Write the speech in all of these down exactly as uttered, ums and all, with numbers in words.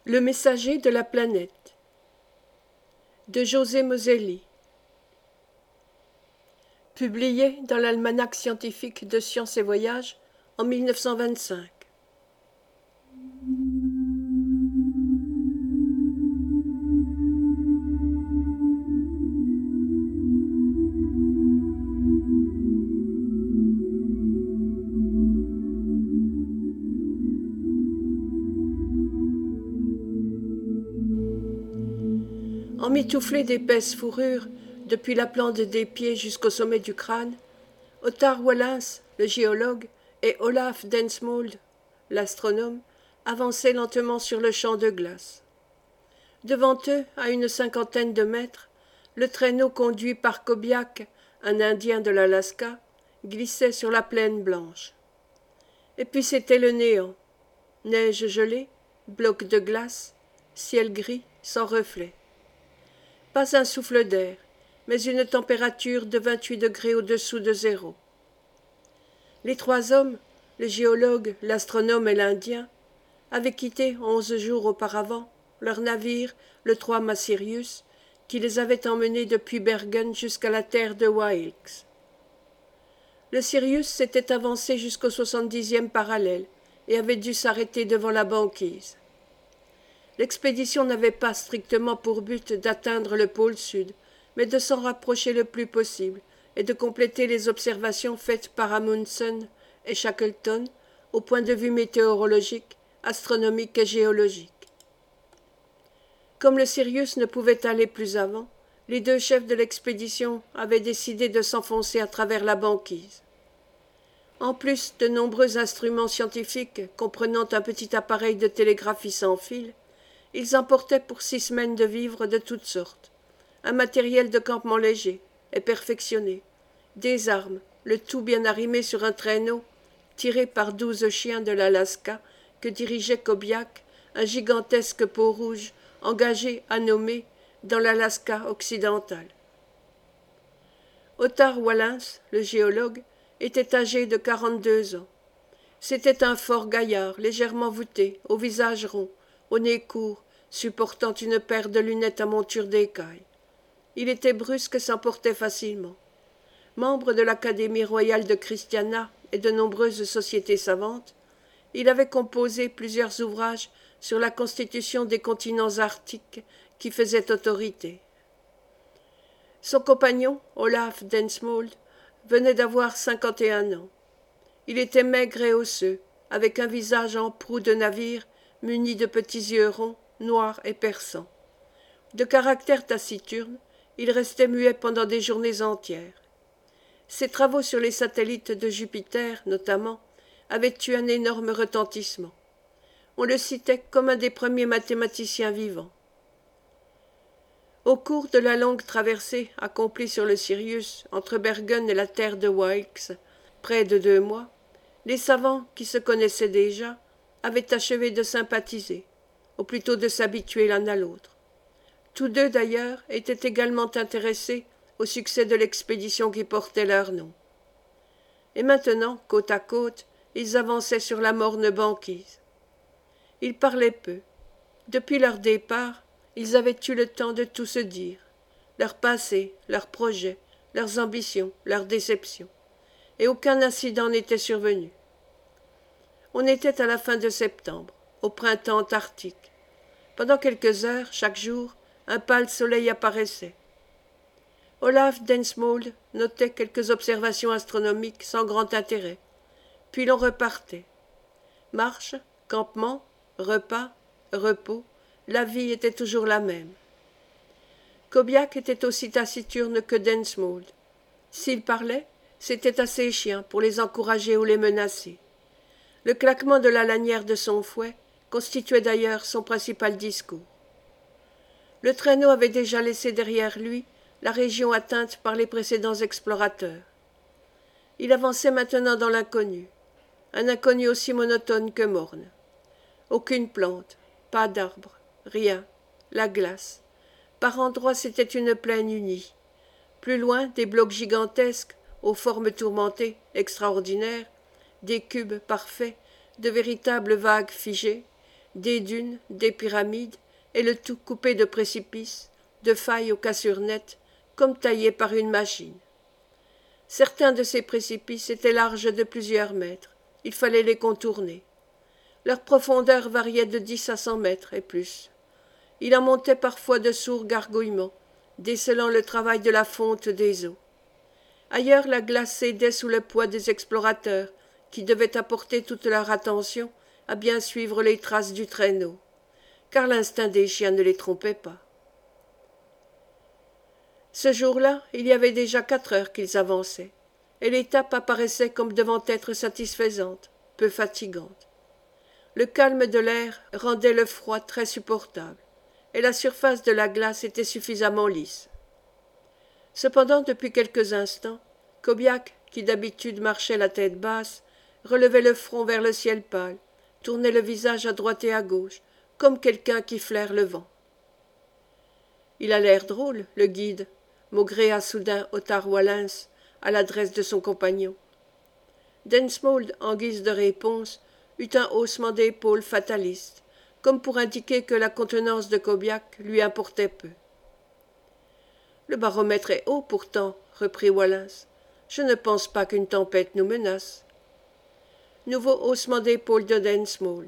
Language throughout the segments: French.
Le messager de la planète de José Moselli. Publié dans l'Almanach scientifique de sciences et voyages en mille neuf cent vingt-cinq. Emmitouflé d'épaisses fourrures, depuis la plante des pieds jusqu'au sommet du crâne, Ottar Wallens, le géologue, et Olaf Densmold, l'astronome, avançaient lentement sur le champ de glace. Devant eux, à une cinquantaine de mètres, le traîneau conduit par Kobiak, un Indien de l'Alaska, glissait sur la plaine blanche. Et puis c'était le néant. Neige gelée, blocs de glace, ciel gris sans reflet. Pas un souffle d'air, mais une température de vingt-huit degrés au-dessous de zéro. Les trois hommes, le géologue, l'astronome et l'Indien, avaient quitté onze jours auparavant leur navire, le trois-mâts Sirius, qui les avait emmenés depuis Bergen jusqu'à la terre de Wilkes. Le Sirius s'était avancé jusqu'au soixante-dixième parallèle et avait dû s'arrêter devant la banquise. L'expédition n'avait pas strictement pour but d'atteindre le pôle sud, mais de s'en rapprocher le plus possible et de compléter les observations faites par Amundsen et Shackleton au point de vue météorologique, astronomique et géologique. Comme le Sirius ne pouvait aller plus avant, les deux chefs de l'expédition avaient décidé de s'enfoncer à travers la banquise. En plus de nombreux instruments scientifiques comprenant un petit appareil de télégraphie sans fil, ils emportaient pour six semaines de vivres de toutes sortes, un matériel de campement léger et perfectionné, des armes, le tout bien arrimé sur un traîneau, tiré par douze chiens de l'Alaska que dirigeait Kobiak, un gigantesque peau-rouge engagé à nommer dans l'Alaska occidental. Ottar Wallens, le géologue, était âgé de quarante-deux ans. C'était un fort gaillard, légèrement voûté, au visage rond, au nez court, supportant une paire de lunettes à monture d'écaille. Il était brusque et s'emportait facilement. Membre de l'Académie royale de Christiana et de nombreuses sociétés savantes, il avait composé plusieurs ouvrages sur la constitution des continents arctiques qui faisaient autorité. Son compagnon, Olaf Densmold, venait d'avoir cinquante et un ans. Il était maigre et osseux, avec un visage en proue de navire, muni de petits yeux ronds, noirs et perçants. De caractère taciturne, il restait muet pendant des journées entières. Ses travaux sur les satellites de Jupiter, notamment, avaient eu un énorme retentissement. On le citait comme un des premiers mathématiciens vivants. Au cours de la longue traversée accomplie sur le Sirius entre Bergen et la terre de Wilkes, près de deux mois, les savants, qui se connaissaient déjà, avaient achevé de sympathiser, ou plutôt de s'habituer l'un à l'autre. Tous deux, d'ailleurs, étaient également intéressés au succès de l'expédition qui portait leur nom. Et maintenant, côte à côte, ils avançaient sur la morne banquise. Ils parlaient peu. Depuis leur départ, ils avaient eu le temps de tout se dire, leur passé, leurs projets, leurs ambitions, leurs déceptions, et aucun incident n'était survenu. On était à la fin de septembre, au printemps antarctique. Pendant quelques heures, chaque jour, un pâle soleil apparaissait. Olaf Densmold notait quelques observations astronomiques sans grand intérêt, puis l'on repartait. Marche, campement, repas, repos, la vie était toujours la même. Kobiak était aussi taciturne que Densmold. S'il parlait, c'était à ses chiens pour les encourager ou les menacer. Le claquement de la lanière de son fouet constituait d'ailleurs son principal discours. Le traîneau avait déjà laissé derrière lui la région atteinte par les précédents explorateurs. Il avançait maintenant dans l'inconnu, un inconnu aussi monotone que morne. Aucune plante, pas d'arbre, rien, la glace. Par endroits c'était une plaine unie. Plus loin, des blocs gigantesques, aux formes tourmentées, extraordinaires, des cubes parfaits, de véritables vagues figées, des dunes, des pyramides, et le tout coupé de précipices, de failles aux cassures nettes, comme taillées par une machine. Certains de ces précipices étaient larges de plusieurs mètres. Il fallait les contourner. Leur profondeur variait de dix à cent mètres et plus. Il en montait parfois de sourds gargouillements, décelant le travail de la fonte des eaux. Ailleurs, la glace cédait sous le poids des explorateurs, qui devaient apporter toute leur attention à bien suivre les traces du traîneau, car l'instinct des chiens ne les trompait pas. Ce jour-là, il y avait déjà quatre heures qu'ils avançaient, et l'étape apparaissait comme devant être satisfaisante, peu fatigante. Le calme de l'air rendait le froid très supportable, et la surface de la glace était suffisamment lisse. Cependant, depuis quelques instants, Cobiac, qui d'habitude marchait la tête basse, relevait le front vers le ciel pâle, tournait le visage à droite et à gauche, comme quelqu'un qui flaire le vent. Il a l'air drôle, le guide, maugréa soudain Ottar Wallens à l'adresse de son compagnon. Densmold, en guise de réponse, eut un haussement d'épaules fataliste, comme pour indiquer que la contenance de Cobiac lui importait peu. Le baromètre est haut pourtant, reprit Wallens. Je ne pense pas qu'une tempête nous menace. Nouveau haussement d'épaules de Densmold.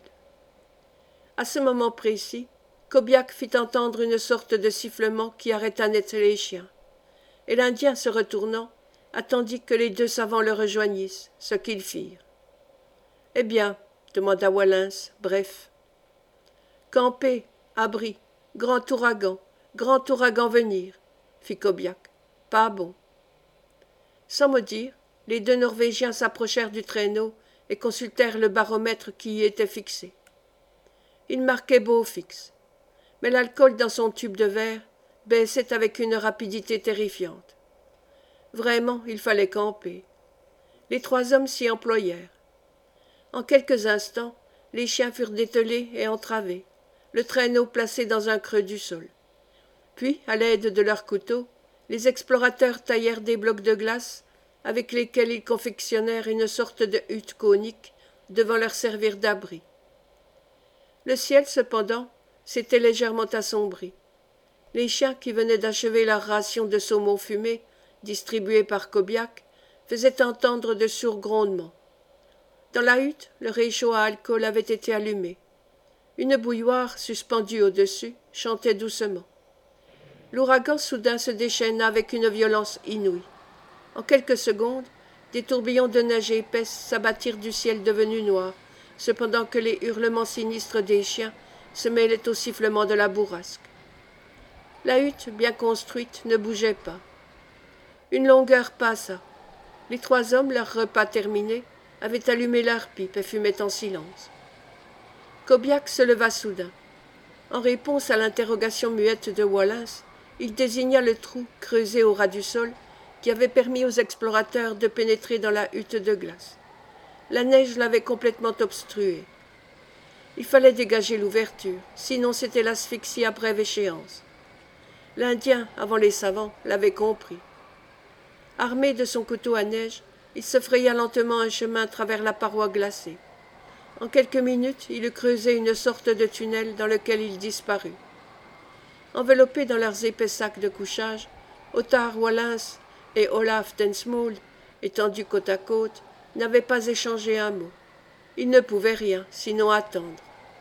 À ce moment précis, Cobiac fit entendre une sorte de sifflement qui arrêta net les chiens, et l'Indien, se retournant, attendit que les deux savants le rejoignissent, ce qu'ils firent. « Eh bien, demanda Wallens, bref. « Camper, abri, grand ouragan, grand ouragan venir, fit Cobiac. Pas bon. Sans mot dire, les deux Norvégiens s'approchèrent du traîneau et consultèrent le baromètre qui y était fixé. Il marquait beau fixe, mais l'alcool dans son tube de verre baissait avec une rapidité terrifiante. Vraiment, il fallait camper. Les trois hommes s'y employèrent. En quelques instants, les chiens furent dételés et entravés, le traîneau placé dans un creux du sol. Puis, à l'aide de leurs couteaux, les explorateurs taillèrent des blocs de glace avec lesquels ils confectionnèrent une sorte de hutte conique devant leur servir d'abri. Le ciel, cependant, s'était légèrement assombri. Les chiens, qui venaient d'achever leur ration de saumon fumé, distribuée par Cobiac, faisaient entendre de sourds grondements. Dans la hutte, le réchaud à alcool avait été allumé. Une bouilloire, suspendue au-dessus, chantait doucement. L'ouragan soudain se déchaîna avec une violence inouïe. En quelques secondes, des tourbillons de neige épaisse s'abattirent du ciel devenu noir, cependant que les hurlements sinistres des chiens se mêlaient aux sifflements de la bourrasque. La hutte, bien construite, ne bougeait pas. Une longue heure passa. Les trois hommes, leur repas terminé, avaient allumé leurs pipes et fumaient en silence. Cobiac se leva soudain. En réponse à l'interrogation muette de Wallens, il désigna le trou creusé au ras du sol qui avait permis aux explorateurs de pénétrer dans la hutte de glace. La neige l'avait complètement obstruée. Il fallait dégager l'ouverture, sinon c'était l'asphyxie à brève échéance. L'Indien, avant les savants, l'avait compris. Armé de son couteau à neige, il se fraya lentement un chemin à travers la paroi glacée. En quelques minutes, il eut creusé une sorte de tunnel dans lequel il disparut. Enveloppés dans leurs épais sacs de couchage, Ottar Wallens et Olaf Densmold, étendus côte à côte, n'avaient pas échangé un mot. Ils ne pouvaient rien, sinon attendre.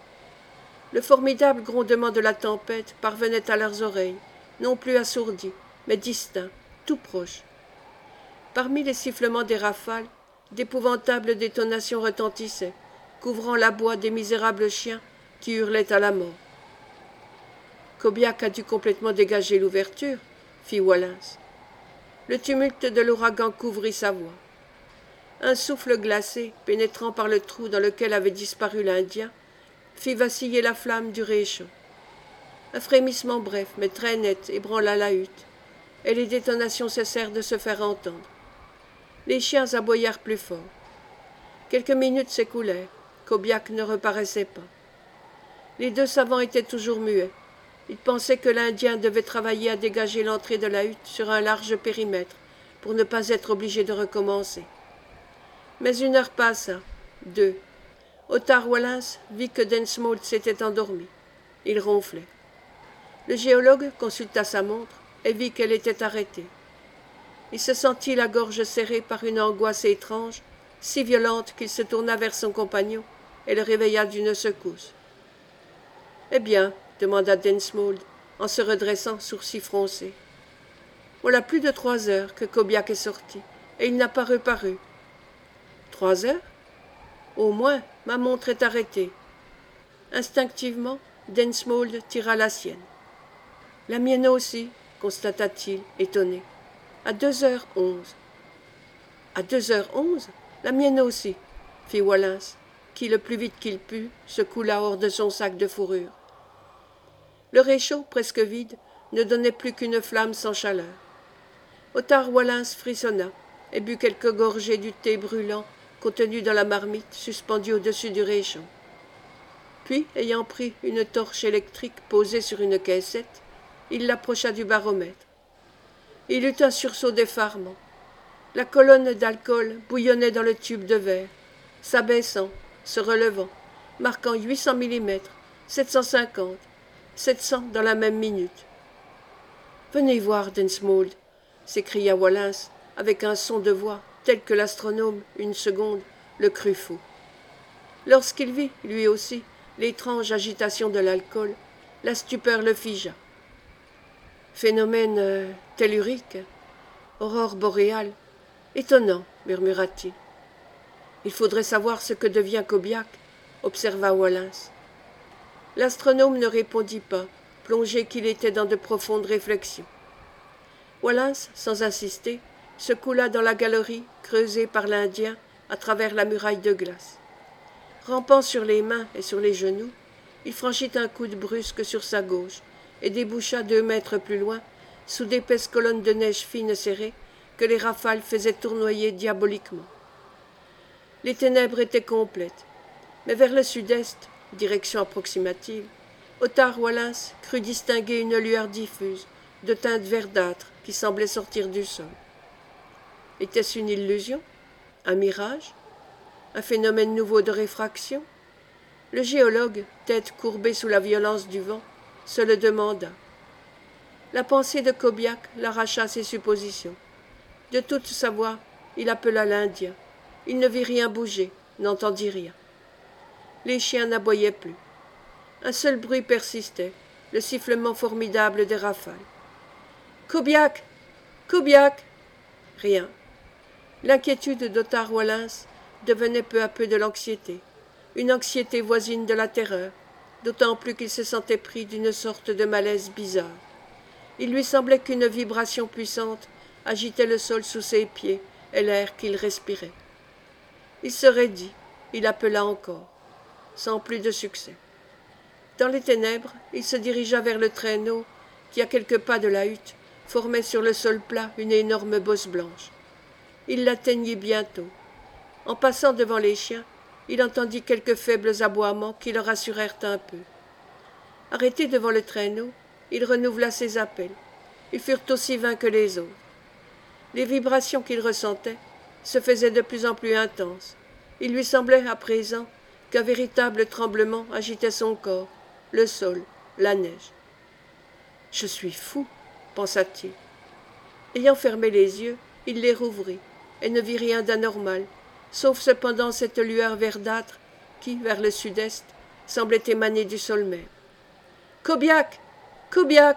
Le formidable grondement de la tempête parvenait à leurs oreilles, non plus assourdi, mais distinct, tout proche. Parmi les sifflements des rafales, d'épouvantables détonations retentissaient, couvrant la bois des misérables chiens qui hurlaient à la mort. Cobiac a dû complètement dégager l'ouverture, fit Wallens. Le tumulte de l'ouragan couvrit sa voix. Un souffle glacé, pénétrant par le trou dans lequel avait disparu l'Indien, fit vaciller la flamme du réchaud. Un frémissement bref, mais très net, ébranla la hutte, et les détonations cessèrent de se faire entendre. Les chiens aboyèrent plus fort. Quelques minutes s'écoulèrent. Cobiac ne reparaissait pas. Les deux savants étaient toujours muets. Ils pensaient que l'Indien devait travailler à dégager l'entrée de la hutte sur un large périmètre pour ne pas être obligé de recommencer. Mais une heure passa, deux. Ottar Wallis vit que Densmold s'était endormi. Il ronflait. Le géologue consulta sa montre et vit qu'elle était arrêtée. Il se sentit la gorge serrée par une angoisse étrange, si violente qu'il se tourna vers son compagnon et le réveilla d'une secousse. « Eh bien ?» demanda Densmold, en se redressant, sourcils froncés. « Voilà plus de trois heures que Kobiak est sorti, et il n'a pas reparu. »« Trois heures ? Au moins, ma montre est arrêtée. » Instinctivement, Densmold tira la sienne. « La mienne aussi, » constata-t-il, étonné. « À deux heures onze. »« À deux heures onze ? La mienne aussi, » fit Wallis, qui, le plus vite qu'il put, se coula hors de son sac de fourrure. Le réchaud, presque vide, ne donnait plus qu'une flamme sans chaleur. Ottar Wallis frissonna et but quelques gorgées du thé brûlant contenu dans la marmite suspendue au-dessus du réchaud. Puis, ayant pris une torche électrique posée sur une caissette, il l'approcha du baromètre. Il eut un sursaut d'effarement. La colonne d'alcool bouillonnait dans le tube de verre, s'abaissant, se relevant, marquant huit cents millimètres, sept cent cinquante, sept cents dans la même minute. « Venez voir, Densmold !» s'écria Wallis avec un son de voix tel que l'astronome, une seconde, le crut fou. Lorsqu'il vit, lui aussi, l'étrange agitation de l'alcool, la stupeur le figea. « Phénomène euh, tellurique, aurore boréale, étonnant, murmura-t-il. « Il faudrait savoir ce que devient Kobiak, » observa Wallis. L'astronome ne répondit pas, plongé qu'il était dans de profondes réflexions. Wallis, sans insister, se coula dans la galerie creusée par l'Indien à travers la muraille de glace. Rampant sur les mains et sur les genoux, il franchit un coude brusque sur sa gauche et déboucha deux mètres plus loin, sous d'épaisses colonnes de neige fine serrée que les rafales faisaient tournoyer diaboliquement. Les ténèbres étaient complètes, mais vers le sud-est, direction approximative, Ottar Wallis crut distinguer une lueur diffuse, de teinte verdâtre, qui semblait sortir du sol. Était-ce une illusion? Un mirage? Un phénomène nouveau de réfraction? Le géologue, tête courbée sous la violence du vent, se le demanda. La pensée de Kobiak l'arracha à ses suppositions. De toute sa voix, il appela l'Indien. Il ne vit rien bouger, n'entendit rien. Les chiens n'aboyaient plus. Un seul bruit persistait, le sifflement formidable des rafales. « Kobiak! Kobiak !» Rien. L'inquiétude d'Ottar Wallis devenait peu à peu de l'anxiété, une anxiété voisine de la terreur, d'autant plus qu'il se sentait pris d'une sorte de malaise bizarre. Il lui semblait qu'une vibration puissante agitait le sol sous ses pieds et l'air qu'il respirait. Il se raidit, il appela encore, sans plus de succès. Dans les ténèbres, il se dirigea vers le traîneau qui, à quelques pas de la hutte, formait sur le sol plat une énorme bosse blanche. Il l'atteignit bientôt. En passant devant les chiens, il entendit quelques faibles aboiements qui le rassurèrent un peu. Arrêté devant le traîneau, il renouvela ses appels. Ils furent aussi vains que les autres. Les vibrations qu'il ressentait se faisaient de plus en plus intenses. Il lui semblait à présent qu'un véritable tremblement agitait son corps, le sol, la neige. « Je suis fou !» pensa-t-il. Ayant fermé les yeux, il les rouvrit et ne vit rien d'anormal, sauf cependant cette lueur verdâtre qui, vers le sud-est, semblait émaner du sol même. « Kobiak! Kobiak !»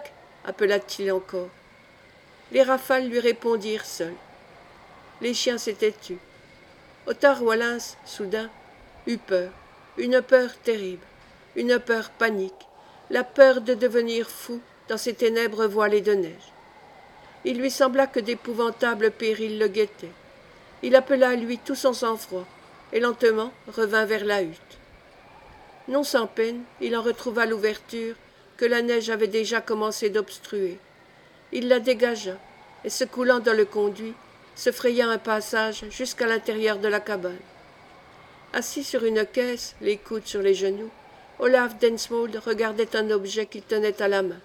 appela-t-il encore. Les rafales lui répondirent seules. Les chiens s'étaient tus. Ottar Wallis, soudain, eut peur, une peur terrible, une peur panique, la peur de devenir fou dans ces ténèbres voilées de neige. Il lui sembla que d'épouvantables périls le guettaient. Il appela à lui tout son sang-froid, et lentement revint vers la hutte. Non sans peine, il en retrouva l'ouverture que la neige avait déjà commencé d'obstruer. Il la dégagea, et se coulant dans le conduit, se fraya un passage jusqu'à l'intérieur de la cabane. Assis sur une caisse, les coudes sur les genoux, Olaf Densmold regardait un objet qu'il tenait à la main.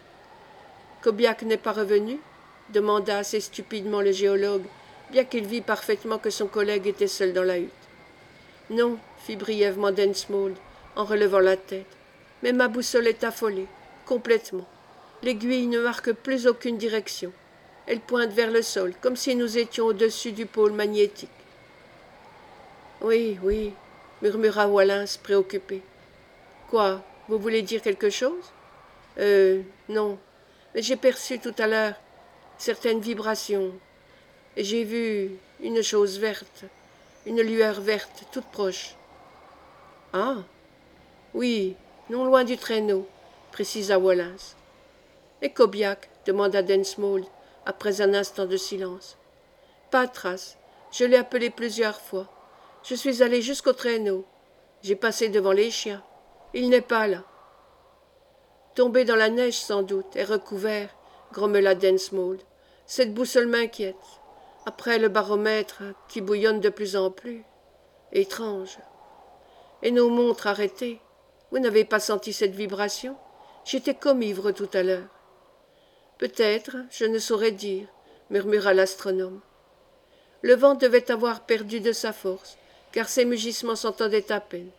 « Kobiak n'est pas revenu ?» demanda assez stupidement le géologue, bien qu'il vît parfaitement que son collègue était seul dans la hutte. Non, fit brièvement Densmold, en relevant la tête. Mais ma boussole est affolée, complètement. L'aiguille ne marque plus aucune direction. Elle pointe vers le sol, comme si nous étions au-dessus du pôle magnétique. Oui, oui, murmura Wallace, préoccupé. Quoi, vous voulez dire quelque chose? Euh, non, mais j'ai perçu tout à l'heure certaines vibrations, et j'ai vu une chose verte, une lueur verte toute proche. Ah, oui, non loin du traîneau, précisa Wallace. Et Cobiac demanda Densmold, après un instant de silence. Pas de trace, je l'ai appelé plusieurs fois. Je suis allé jusqu'au traîneau. J'ai passé devant les chiens. Il n'est pas là. Tombé dans la neige sans doute, et recouvert, grommela Densmold. Cette boussole m'inquiète. Après le baromètre qui bouillonne de plus en plus. Étrange. Et nos montres arrêtées. Vous n'avez pas senti cette vibration? J'étais comme ivre tout à l'heure. Peut-être, je ne saurais dire, murmura l'astronome. Le vent devait avoir perdu de sa force, car ses mugissements s'entendaient à peine.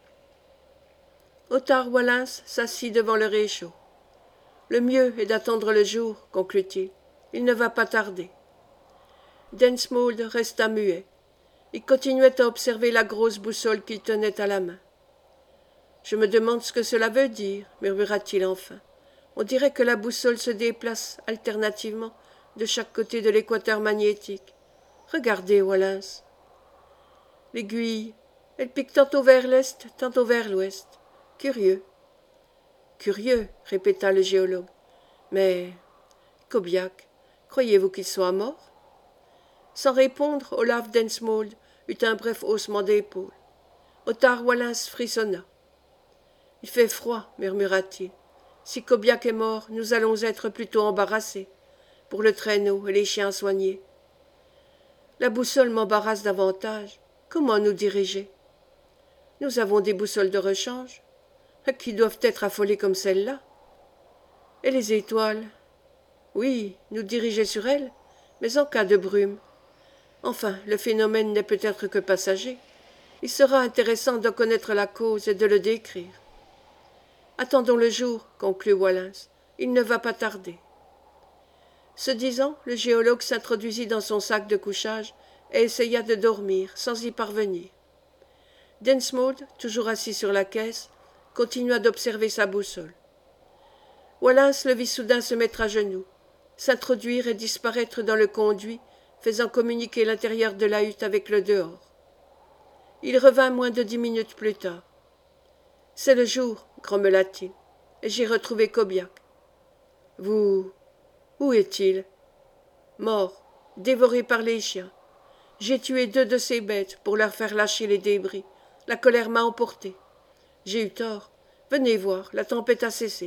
Ottar Wallis s'assit devant le réchaud. Le mieux est d'attendre le jour, conclut-il. Il ne va pas tarder. Densmold resta muet. Il continuait à observer la grosse boussole qu'il tenait à la main. Je me demande ce que cela veut dire, murmura-t-il enfin. On dirait que la boussole se déplace alternativement de chaque côté de l'équateur magnétique. Regardez, Wallace. L'aiguille, elle pique tantôt vers l'est, tantôt vers l'ouest. Curieux. Curieux, répéta le géologue. Mais, Cobiac, croyez-vous qu'il soit mort? Sans répondre, Olaf Densmold eut un bref haussement d'épaules. Ottar Wallis frissonna. Il fait froid, murmura-t-il. Si Cobiac est mort, nous allons être plutôt embarrassés, pour le traîneau et les chiens soignés. La boussole m'embarrasse davantage. Comment nous diriger? Nous avons des boussoles de rechange, qui doivent être affolées comme celle-là. Et les étoiles? Oui, nous diriger sur elles, mais en cas de brume. Enfin, le phénomène n'est peut-être que passager. Il sera intéressant d'en connaître la cause et de le décrire. Attendons le jour, conclut Wallace. Il ne va pas tarder. Ce disant, le géologue s'introduisit dans son sac de couchage et essaya de dormir, sans y parvenir. Densmold, toujours assis sur la caisse, continua d'observer sa boussole. Wallace le vit soudain se mettre à genoux, s'introduire et disparaître dans le conduit, faisant communiquer l'intérieur de la hutte avec le dehors. Il revint moins de dix minutes plus tard. « C'est le jour, grommela-t-il, et j'ai retrouvé Cobiac. »« Vous... où est-il ?»« Mort, dévoré par les chiens. J'ai tué deux de ces bêtes pour leur faire lâcher les débris. La colère m'a emporté. J'ai eu tort. Venez voir, la tempête a cessé. »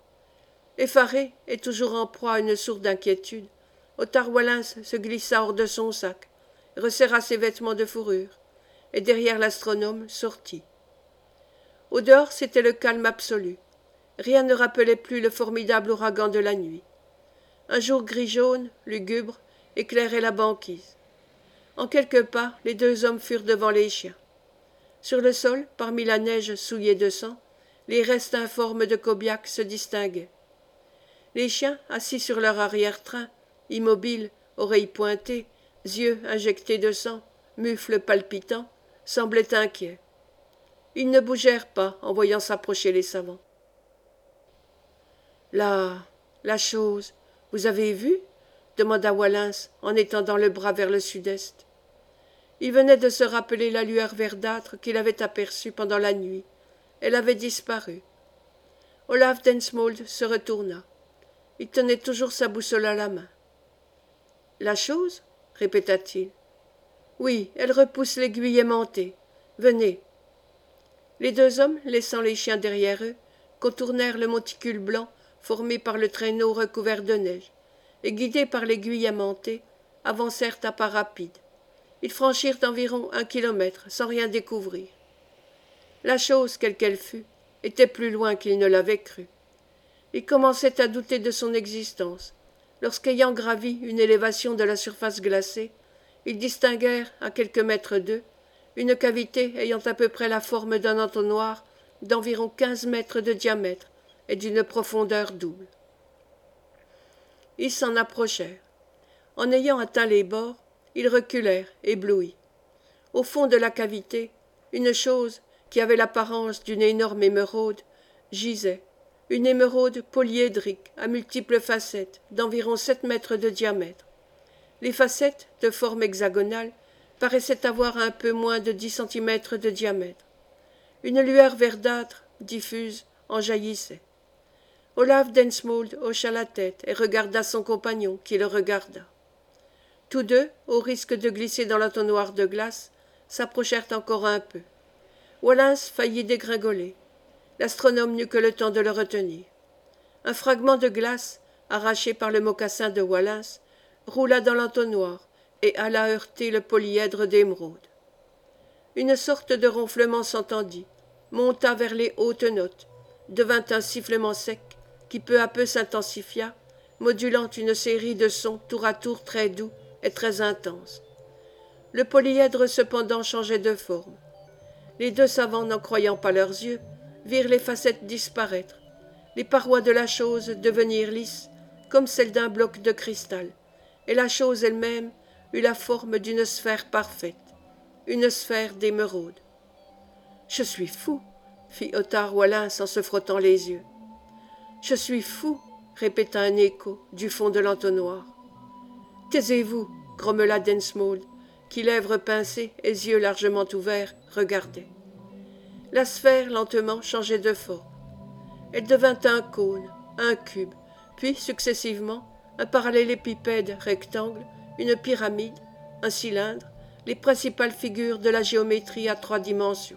Effaré et toujours en proie à une sourde inquiétude, Ottar Wallis se glissa hors de son sac, resserra ses vêtements de fourrure, et derrière l'astronome sortit. Au dehors, c'était le calme absolu. Rien ne rappelait plus le formidable ouragan de la nuit. Un jour gris-jaune, lugubre, éclairait la banquise. En quelques pas, les deux hommes furent devant les chiens. Sur le sol, parmi la neige souillée de sang, les restes informes de Cobiac se distinguaient. Les chiens, assis sur leur arrière-train, immobiles, oreilles pointées, yeux injectés de sang, mufles palpitants, semblaient inquiets. Ils ne bougèrent pas en voyant s'approcher les savants. « La... la chose, vous avez vu ?» demanda Wallace en étendant le bras vers le sud-est. Il venait de se rappeler la lueur verdâtre qu'il avait aperçue pendant la nuit. Elle avait disparu. Olaf Densmold se retourna. Il tenait toujours sa boussole à la main. « La chose ?» répéta-t-il. « Oui, elle repousse l'aiguille aimantée. Venez. » Les deux hommes, laissant les chiens derrière eux, contournèrent le monticule blanc formé par le traîneau recouvert de neige, et guidés par l'aiguille aimantée, avancèrent à pas rapides. Ils franchirent environ un kilomètre sans rien découvrir. La chose, quelle qu'elle fût, était plus loin qu'ils ne l'avaient cru. Ils commençaient à douter de son existence, lorsqu'ayant gravi une élévation de la surface glacée, ils distinguèrent, à quelques mètres d'eux, une cavité ayant à peu près la forme d'un entonnoir d'environ quinze mètres de diamètre et d'une profondeur double. Ils s'en approchèrent. En ayant atteint les bords, ils reculèrent, éblouis. Au fond de la cavité, une chose, qui avait l'apparence d'une énorme émeraude, gisait, une émeraude polyédrique à multiples facettes d'environ sept mètres de diamètre. Les facettes, de forme hexagonale, paraissaient avoir un peu moins de dix centimètres de diamètre. Une lueur verdâtre, diffuse, en jaillissait. Olaf Densmold hocha la tête et regarda son compagnon, qui le regarda. Tous deux, au risque de glisser dans l'entonnoir de glace, s'approchèrent encore un peu. Wallace faillit dégringoler. L'astronome n'eut que le temps de le retenir. Un fragment de glace, arraché par le mocassin de Wallace, roula dans l'entonnoir et alla heurter le polyèdre d'émeraude. Une sorte de ronflement s'entendit, monta vers les hautes notes, devint un sifflement sec qui peu à peu s'intensifia, modulant une série de sons tour à tour très doux et très intenses. Le polyèdre cependant changeait de forme. Les deux savants, n'en croyant pas leurs yeux, virent les facettes disparaître, les parois de la chose devenir lisses, comme celles d'un bloc de cristal, et la chose elle-même eut la forme d'une sphère parfaite, une sphère d'émeraude. « Je suis fou !» fit Ottar Wallis en se frottant les yeux. « Je suis fou !» répéta un écho du fond de l'entonnoir. « Taisez-vous !» grommela Densmold, qui, lèvres pincées et yeux largement ouverts, regardait. La sphère lentement changeait de forme. Elle devint un cône, un cube, puis successivement un parallélépipède rectangle, une pyramide, un cylindre, les principales figures de la géométrie à trois dimensions.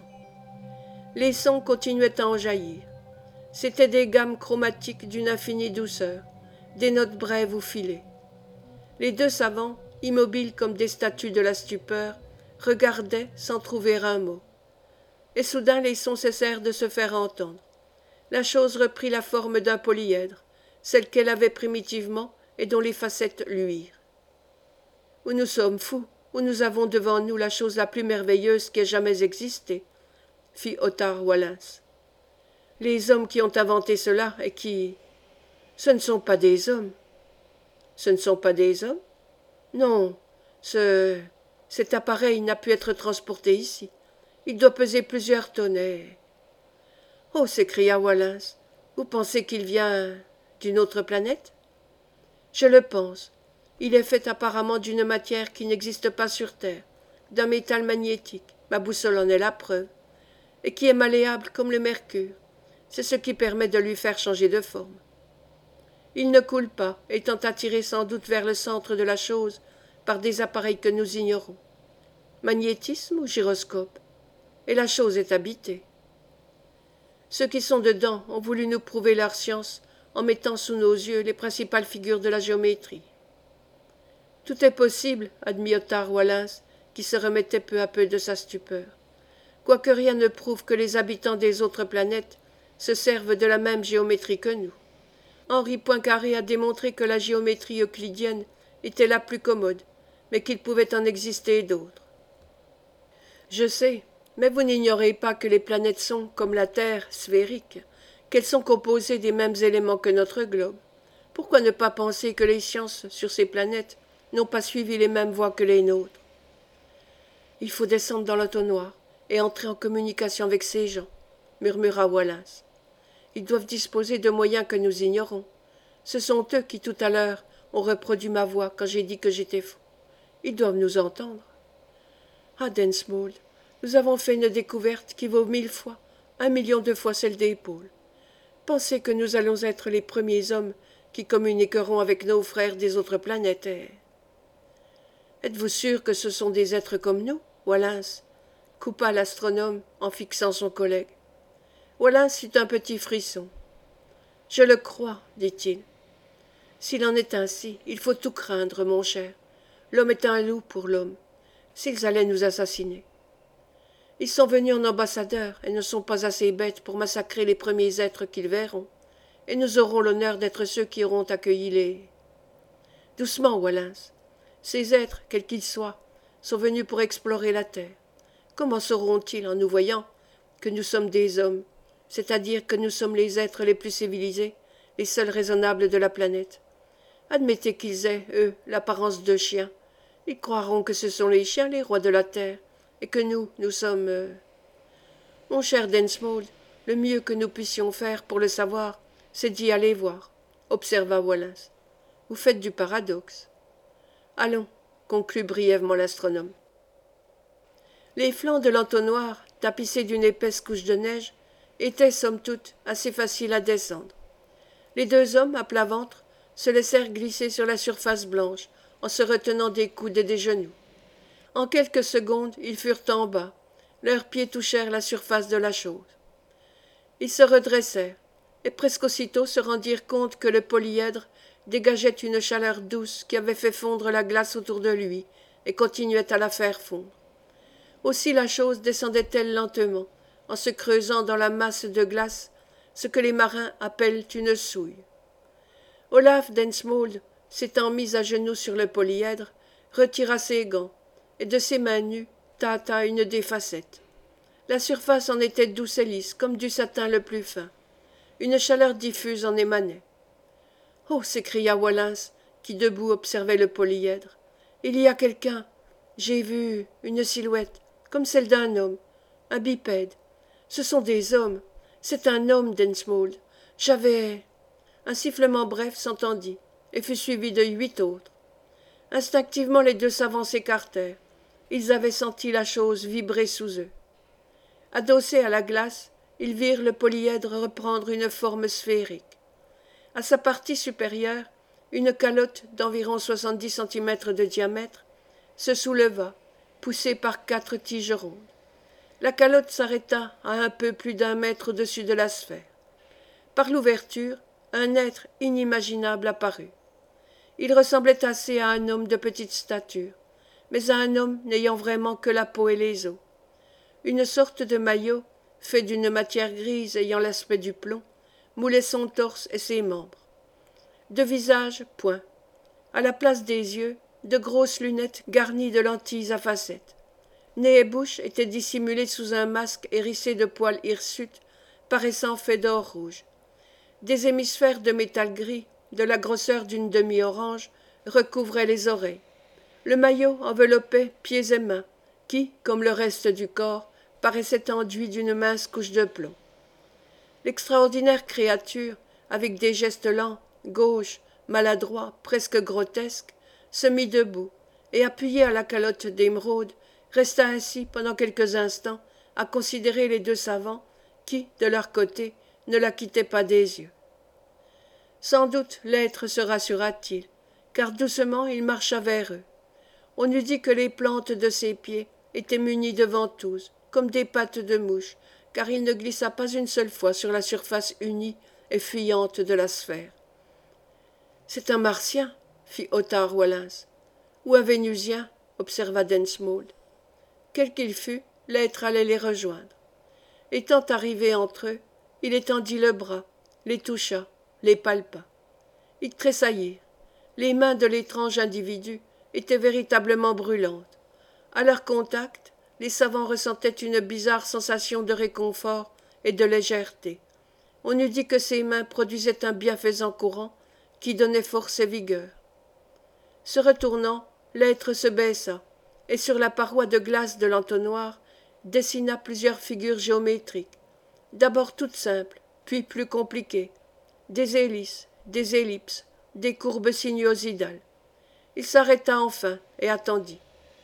Les sons continuaient à en jaillir. C'étaient des gammes chromatiques d'une infinie douceur, des notes brèves ou filées. Les deux savants, immobiles comme des statues de la stupeur, regardaient sans trouver un mot. Et soudain les sons cessèrent de se faire entendre. La chose reprit la forme d'un polyèdre, celle qu'elle avait primitivement et dont les facettes luirent. « Ou nous sommes fous, ou nous avons devant nous la chose la plus merveilleuse qui ait jamais existé, » fit Ottar Wallis. « Les hommes qui ont inventé cela et qui... Ce ne sont pas des hommes. »« Ce ne sont pas des hommes ? Non, ce... cet appareil n'a pu être transporté ici. Il doit peser plusieurs tonnes et... »« Oh !» s'écria Wallis. « Vous pensez qu'il vient d'une autre planète ? » ?»« Je le pense. Il est fait apparemment d'une matière qui n'existe pas sur Terre, d'un métal magnétique, ma boussole en est la preuve, et qui est malléable comme le mercure. C'est ce qui permet de lui faire changer de forme. Il ne coule pas, étant attiré sans doute vers le centre de la chose par des appareils que nous ignorons. Magnétisme ou gyroscope ? Et la chose est habitée. Ceux qui sont dedans ont voulu nous prouver leur science en mettant sous nos yeux les principales figures de la géométrie. Tout est possible, admit Ottar Wallis, qui se remettait peu à peu de sa stupeur, quoique rien ne prouve que les habitants des autres planètes se servent de la même géométrie que nous. Henri Poincaré a démontré que la géométrie euclidienne était la plus commode, mais qu'il pouvait en exister d'autres. Je sais, mais vous n'ignorez pas que les planètes sont, comme la Terre, sphériques, qu'elles sont composées des mêmes éléments que notre globe. Pourquoi ne pas penser que les sciences sur ces planètes n'ont pas suivi les mêmes voies que les nôtres ? Il faut descendre dans l'entonnoir et entrer en communication avec ces gens, murmura Wallis. Ils doivent disposer de moyens que nous ignorons. Ce sont eux qui, tout à l'heure, ont reproduit ma voix quand j'ai dit que j'étais fou. Ils doivent nous entendre. Ah, Densmold, nous avons fait une découverte qui vaut mille fois, un million de fois celle des pôles. Pensez que nous allons être les premiers hommes qui communiqueront avec nos frères des autres planètes. Et... Êtes-vous sûr que ce sont des êtres comme nous, Wallis ? Coupa l'astronome en fixant son collègue. Wallis eut un petit frisson. « Je le crois, dit-il. S'il en est ainsi, il faut tout craindre, mon cher. L'homme est un loup pour l'homme. S'ils allaient nous assassiner. Ils sont venus en ambassadeurs et ne sont pas assez bêtes pour massacrer les premiers êtres qu'ils verront, et nous aurons l'honneur d'être ceux qui auront accueilli les... Doucement, Wallis. Ces êtres, quels qu'ils soient, sont venus pour explorer la terre. comment sauront-ils, en nous voyant, que nous sommes des hommes, c'est-à-dire que nous sommes les êtres les plus civilisés, les seuls raisonnables de la planète? Admettez qu'ils aient, eux, l'apparence de chiens. Ils croiront que ce sont les chiens les rois de la terre, et que nous, nous sommes... euh... Mon cher Densmold, le mieux que nous puissions faire pour le savoir, c'est d'y aller voir, observa Wallace. Vous faites du paradoxe. Allons, conclut brièvement l'astronome. Les flancs de l'entonnoir, tapissés d'une épaisse couche de neige, étaient, somme toute, assez faciles à descendre. Les deux hommes, à plat ventre, se laissèrent glisser sur la surface blanche, en se retenant des coudes et des genoux. En quelques secondes, ils furent en bas. Leurs pieds touchèrent la surface de la chose. Ils se redressèrent, et presque aussitôt se rendirent compte que le polyèdre dégageait une chaleur douce qui avait fait fondre la glace autour de lui et continuait à la faire fondre. Aussi la chose descendait-elle lentement, en se creusant dans la masse de glace, ce que les marins appellent une souille. Olaf Densmold, s'étant mis à genoux sur le polyèdre, retira ses gants, et de ses mains nues tâta une des facettes. La surface en était douce et lisse, comme du satin le plus fin. Une chaleur diffuse en émanait. « Oh !» s'écria Wallace, qui debout observait le polyèdre. « Il y a quelqu'un. J'ai vu une silhouette, comme celle d'un homme, un bipède. Ce sont des hommes. C'est un homme, Densmold. J'avais... » Un sifflement bref s'entendit, et fut suivi de huit autres. Instinctivement les deux savants s'écartèrent. Ils avaient senti la chose vibrer sous eux. Adossés à la glace, ils virent le polyèdre reprendre une forme sphérique. À sa partie supérieure, une calotte d'environ soixante-dix centimètres de diamètre se souleva, poussée par quatre tiges rondes. La calotte s'arrêta à un peu plus d'un mètre au-dessus de la sphère. Par l'ouverture, un être inimaginable apparut. Il ressemblait assez à un homme de petite stature, mais à un homme n'ayant vraiment que la peau et les os. Une sorte de maillot, fait d'une matière grise ayant l'aspect du plomb, moulait son torse et ses membres. De visage, point. À la place des yeux, de grosses lunettes garnies de lentilles à facettes. Nez et bouche étaient dissimulés sous un masque hérissé de poils hirsutes, paraissant fait d'or rouge. Des hémisphères de métal gris, de la grosseur d'une demi-orange, recouvraient les oreilles. Le maillot enveloppait pieds et mains, qui, comme le reste du corps, paraissaient enduits d'une mince couche de plomb. L'extraordinaire créature, avec des gestes lents, gauches, maladroits, presque grotesques, se mit debout, et appuyée à la calotte d'émeraude, resta ainsi pendant quelques instants à considérer les deux savants qui, de leur côté, ne la quittaient pas des yeux. Sans doute l'être se rassura-t-il, car doucement il marcha vers eux. On eût dit que les plantes de ses pieds étaient munies de ventouses, comme des pattes de mouche, car il ne glissa pas une seule fois sur la surface unie et fuyante de la sphère. « C'est un Martien, » fit Ottar Wallis. « Ou un Vénusien, » observa Densmold. Quel qu'il fût, l'être allait les rejoindre. Étant arrivé entre eux, il étendit le bras, les toucha, les palpa. Ils tressaillirent. Les mains de l'étrange individu étaient véritablement brûlantes. À leur contact, les savants ressentaient une bizarre sensation de réconfort et de légèreté. On eût dit que ses mains produisaient un bienfaisant courant qui donnait force et vigueur. Se retournant, l'être se baissa, et sur la paroi de glace de l'entonnoir dessina plusieurs figures géométriques, d'abord toutes simples, puis plus compliquées, des hélices, des ellipses, des courbes sinuosidales. Il s'arrêta enfin et attendit.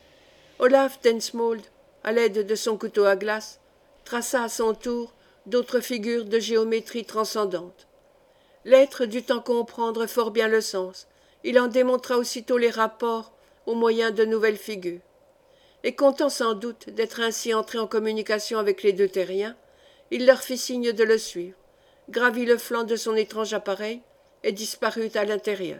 Olaf Densmold, à l'aide de son couteau à glace, traça à son tour d'autres figures de géométrie transcendante. L'être dut en comprendre fort bien le sens. Il en démontra aussitôt les rapports au moyen de nouvelles figures. Et content sans doute d'être ainsi entré en communication avec les deux terriens, il leur fit signe de le suivre, gravit le flanc de son étrange appareil et disparut à l'intérieur.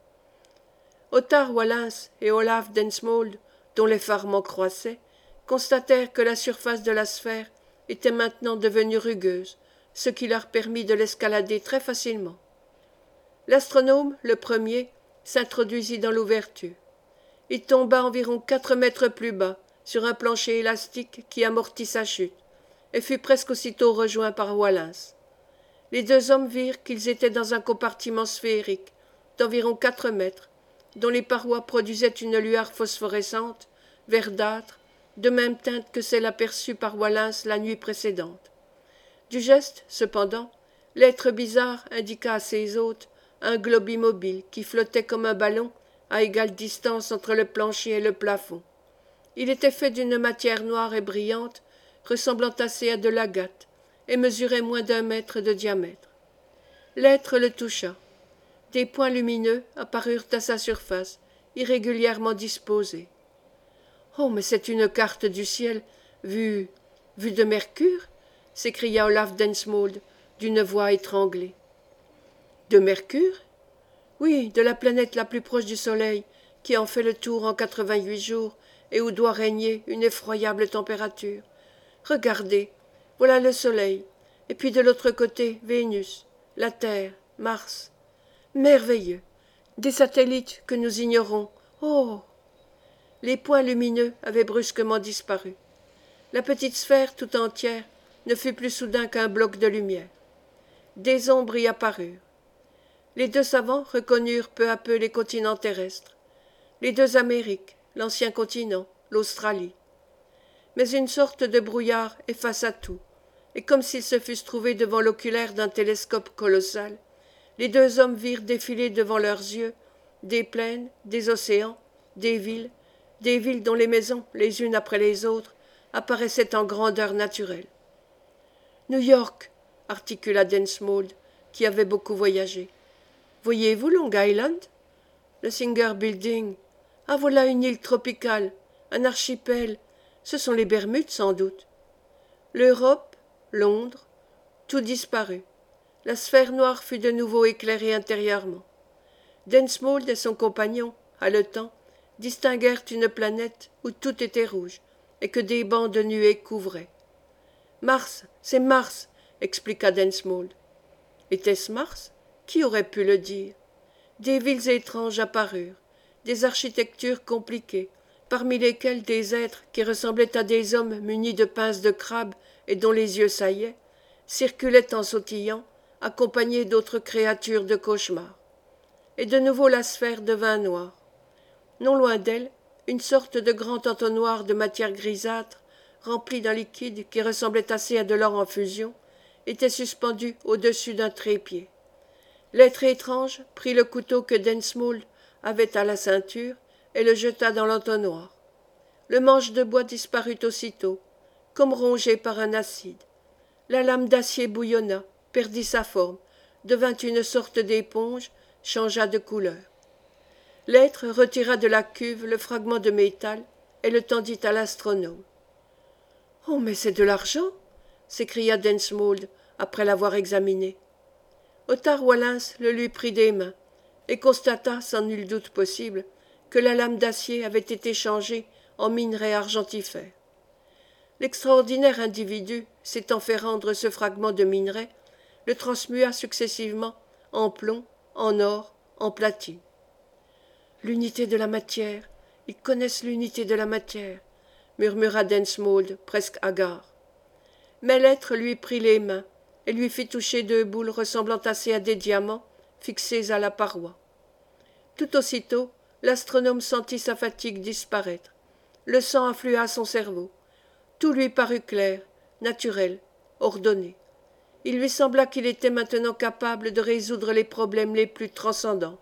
Ottar Wallis et Olaf Densmold, dont l'effarement croissait, constatèrent que la surface de la sphère était maintenant devenue rugueuse, ce qui leur permit de l'escalader très facilement. L'astronome, le premier, s'introduisit dans l'ouverture. Il tomba environ quatre mètres plus bas sur un plancher élastique qui amortit sa chute, et fut presque aussitôt rejoint par Wallis. Les deux hommes virent qu'ils étaient dans un compartiment sphérique d'environ quatre mètres, dont les parois produisaient une lueur phosphorescente, verdâtre, de même teinte que celle aperçue par Wallis la nuit précédente. Du geste, cependant, l'être bizarre indiqua à ses hôtes un globe immobile qui flottait comme un ballon à égale distance entre le plancher et le plafond. Il était fait d'une matière noire et brillante, ressemblant assez à de l'agate, et mesurait moins d'un mètre de diamètre. L'être le toucha. Des points lumineux apparurent à sa surface, irrégulièrement disposés. « Oh, mais c'est une carte du ciel, vue... vue de Mercure !» s'écria Olaf Densmold, d'une voix étranglée. « De Mercure ? Oui, de la planète la plus proche du Soleil, qui en fait le tour en quatre-vingt-huit jours, et où doit régner une effroyable température. Regardez, voilà le Soleil, et puis de l'autre côté, Vénus, la Terre, Mars. Merveilleux! Des satellites que nous ignorons. Oh !» Les points lumineux avaient brusquement disparu. La petite sphère tout entière ne fut plus soudain qu'un bloc de lumière. Des ombres y apparurent. Les deux savants reconnurent peu à peu les continents terrestres, les deux Amériques, l'ancien continent, l'Australie. Mais une sorte de brouillard effaça tout, et comme s'ils se fussent trouvés devant l'oculaire d'un télescope colossal, les deux hommes virent défiler devant leurs yeux des plaines, des océans, des villes, des villes dont les maisons, les unes après les autres, apparaissaient en grandeur naturelle. « New York !» articula Densmold, qui avait beaucoup voyagé. « Voyez-vous Long Island ? Le Singer Building. Ah, voilà une île tropicale, un archipel. Ce sont les Bermudes, sans doute. L'Europe, Londres, tout disparut. La sphère noire fut de nouveau éclairée intérieurement. Densmold et son compagnon, haletant, distinguèrent une planète où tout était rouge et que des bancs de nuées couvraient. « Mars, c'est Mars !» expliqua Densmold. Était-ce Mars ? Qui aurait pu le dire ? Des villes étranges apparurent, des architectures compliquées, parmi lesquelles des êtres qui ressemblaient à des hommes munis de pinces de crabe et dont les yeux saillaient, circulaient en sautillant, accompagnés d'autres créatures de cauchemar. Et de nouveau la sphère devint noire. Non loin d'elle, une sorte de grand entonnoir de matière grisâtre, rempli d'un liquide qui ressemblait assez à de l'or en fusion, était suspendu au-dessus d'un trépied. L'être étrange prit le couteau que Densmold avait à la ceinture et le jeta dans l'entonnoir. Le manche de bois disparut aussitôt, comme rongé par un acide. La lame d'acier bouillonna, perdit sa forme, devint une sorte d'éponge, changea de couleur. L'être retira de la cuve le fragment de métal et le tendit à l'astronome. « Oh, mais c'est de l'argent !» s'écria Densmold après l'avoir examiné. Ottar Wallis le lui prit des mains et constata, sans nul doute possible, que la lame d'acier avait été changée en minerai argentifère. L'extraordinaire individu, s'étant fait rendre ce fragment de minerai, le transmua successivement en plomb, en or, en platine. L'unité de la matière, ils connaissent l'unité de la matière, murmura Densmold, presque hagard. Mais l'être lui prit les mains et lui fit toucher deux boules ressemblant assez à des diamants fixés à la paroi. Tout aussitôt, l'astronome sentit sa fatigue disparaître. Le sang afflua à son cerveau. Tout lui parut clair, naturel, ordonné. Il lui sembla qu'il était maintenant capable de résoudre les problèmes les plus transcendants.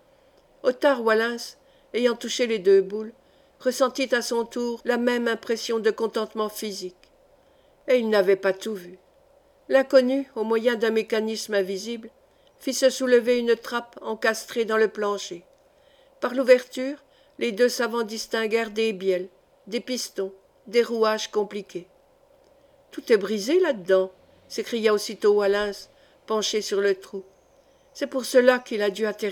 Ottar Wallis, ayant touché les deux boules, ressentit à son tour la même impression de contentement physique. Et il n'avait pas tout vu. L'inconnu, au moyen d'un mécanisme invisible, fit se soulever une trappe encastrée dans le plancher. Par l'ouverture, les deux savants distinguèrent des bielles, des pistons, des rouages compliqués. « Tout est brisé là-dedans !» s'écria aussitôt Wallis, penché sur le trou. « C'est pour cela qu'il a dû atterrir. »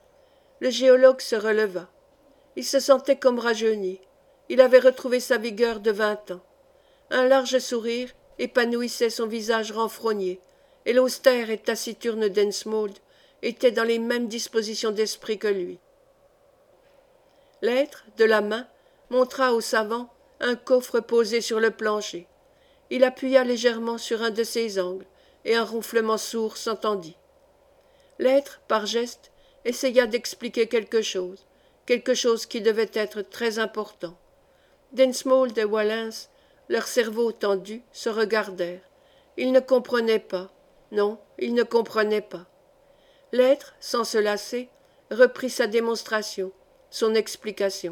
Le géologue se releva. Il se sentait comme rajeuni. Il avait retrouvé sa vigueur de vingt ans. Un large sourire épanouissait son visage renfrogné, et l'austère et taciturne Densmold était dans les mêmes dispositions d'esprit que lui. L'être, de la main, montra au savant un coffre posé sur le plancher. Il appuya légèrement sur un de ses angles, et un ronflement sourd s'entendit. L'être, par geste, essaya d'expliquer quelque chose, quelque chose qui devait être très important. Densmold et Walens, leurs cerveaux tendus, se regardèrent. Ils ne comprenaient pas. Non, ils ne comprenaient pas. L'être, sans se lasser, reprit sa démonstration, son explication.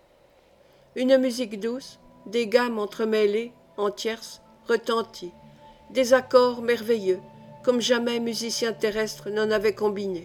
Une musique douce, des gammes entremêlées, en tierces, retentit. Des accords merveilleux, comme jamais musicien terrestre n'en avait combiné.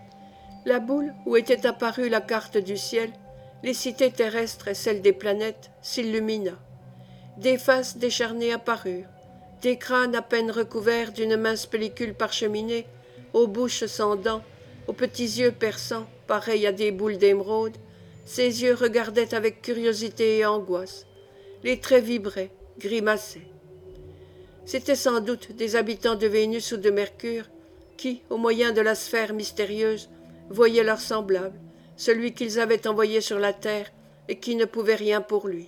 La boule où était apparue la carte du ciel, les cités terrestres et celles des planètes, s'illumina. Des faces décharnées apparurent, des crânes à peine recouverts d'une mince pellicule parcheminée, aux bouches sans dents, aux petits yeux perçants, pareils à des boules d'émeraude. Ces yeux regardaient avec curiosité et angoisse. Les traits vibraient, grimaçaient. C'étaient sans doute des habitants de Vénus ou de Mercure qui, au moyen de la sphère mystérieuse, voyaient leur semblable, celui qu'ils avaient envoyé sur la terre et qui ne pouvait rien pour lui.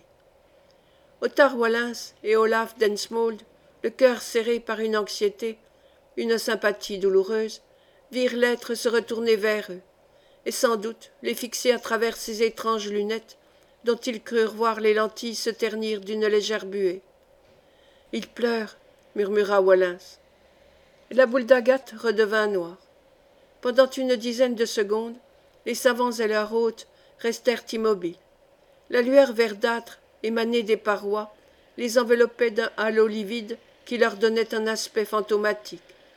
Ottar Walens et Olaf Densmold, le cœur serré par une anxiété, une sympathie douloureuse, virent l'être se retourner vers eux, et sans doute les fixer à travers ces étranges lunettes dont ils crurent voir les lentilles se ternir d'une légère buée. « Il pleure, » murmura Walens. La boule d'agate redevint noire. Pendant une dizaine de secondes, les savants et leurs hôtes restèrent immobiles. La lueur verdâtre émanée des parois les enveloppait d'un halo livide qui leur donnait un aspect fantomatique.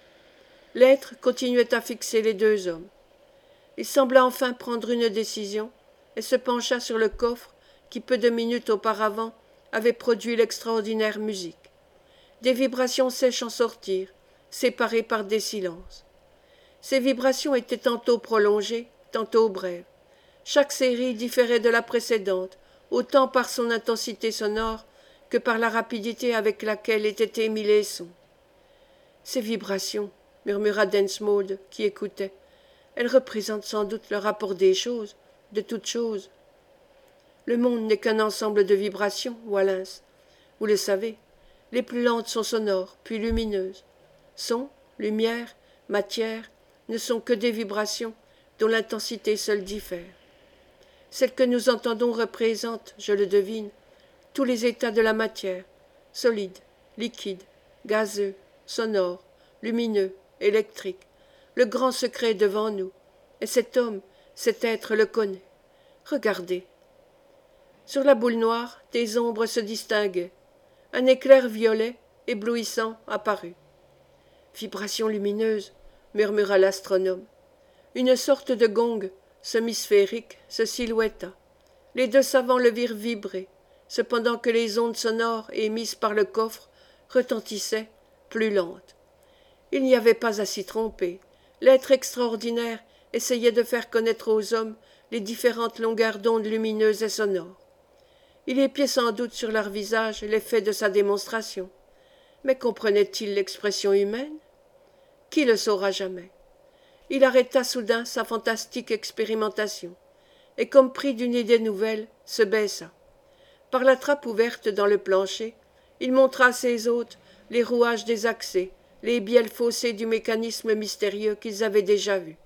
L'être continuait à fixer les deux hommes. Il sembla enfin prendre une décision et se pencha sur le coffre qui, peu de minutes auparavant, avait produit l'extraordinaire musique. Des vibrations sèches en sortirent, séparées par des silences. Ces vibrations étaient tantôt prolongées, tantôt brèves. Chaque série différait de la précédente, autant par son intensité sonore que par la rapidité avec laquelle étaient émis les sons. Ces vibrations, murmura Densmold, qui écoutait, elles représentent sans doute le rapport des choses, de toutes choses. Le monde n'est qu'un ensemble de vibrations, Walens. Vous le savez, les plus lentes sont sonores, puis lumineuses. Son, lumière, matière ne sont que des vibrations dont l'intensité seule diffère. Celles que nous entendons représentent, je le devine, tous les états de la matière, solide, liquide, gazeux, sonore, lumineux, électrique. Le grand secret est devant nous, et cet homme, cet être le connaît. Regardez. Sur la boule noire, des ombres se distinguaient. Un éclair violet, éblouissant, apparut. Vibration lumineuse, murmura l'astronome. Une sorte de gong, semi-sphérique, se silhouetta. Les deux savants le virent vibrer, cependant que les ondes sonores émises par le coffre retentissaient, plus lentes. Il n'y avait pas à s'y tromper. L'être extraordinaire essayait de faire connaître aux hommes les différentes longueurs d'ondes lumineuses et sonores. Il épiait sans doute sur leur visage l'effet de sa démonstration. Mais comprenait-il l'expression humaine? Qui le saura jamais? Il arrêta soudain sa fantastique expérimentation, et comme pris d'une idée nouvelle, se baissa. Par la trappe ouverte dans le plancher, il montra à ses hôtes les rouages des accès, les bielles fossées du mécanisme mystérieux qu'ils avaient déjà vus.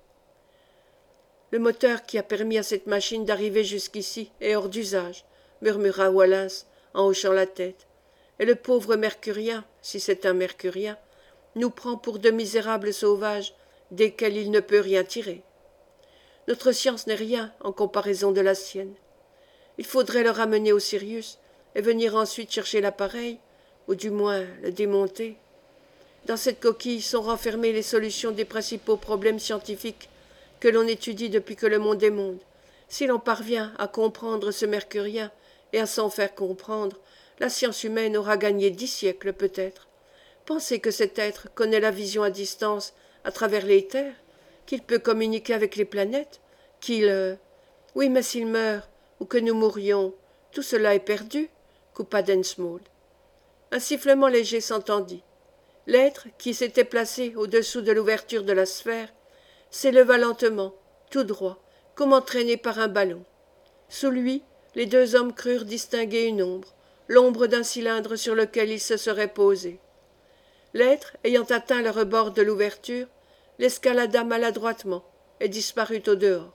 Le moteur qui a permis à cette machine d'arriver jusqu'ici est hors d'usage, murmura Walens en hochant la tête, et le pauvre mercurien, si c'est un mercurien, nous prend pour de misérables sauvages desquels il ne peut rien tirer. Notre science n'est rien en comparaison de la sienne. Il faudrait le ramener au Sirius et venir ensuite chercher l'appareil, ou du moins le démonter. Dans cette coquille sont renfermées les solutions des principaux problèmes scientifiques que l'on étudie depuis que le monde est monde. Si l'on parvient à comprendre ce mercurien et à s'en faire comprendre, la science humaine aura gagné dix siècles peut-être. Pensez que cet être connaît la vision à distance à travers les terres, qu'il peut communiquer avec les planètes, qu'il... Euh... Oui, mais s'il meurt, ou que nous mourions, tout cela est perdu, coupa Densmold. Un sifflement léger s'entendit. L'être, qui s'était placé au-dessous de l'ouverture de la sphère, s'éleva lentement, tout droit, comme entraîné par un ballon. Sous lui, les deux hommes crurent distinguer une ombre, l'ombre d'un cylindre sur lequel il se serait posé. L'être, ayant atteint le rebord de l'ouverture, l'escalada maladroitement et disparut au dehors.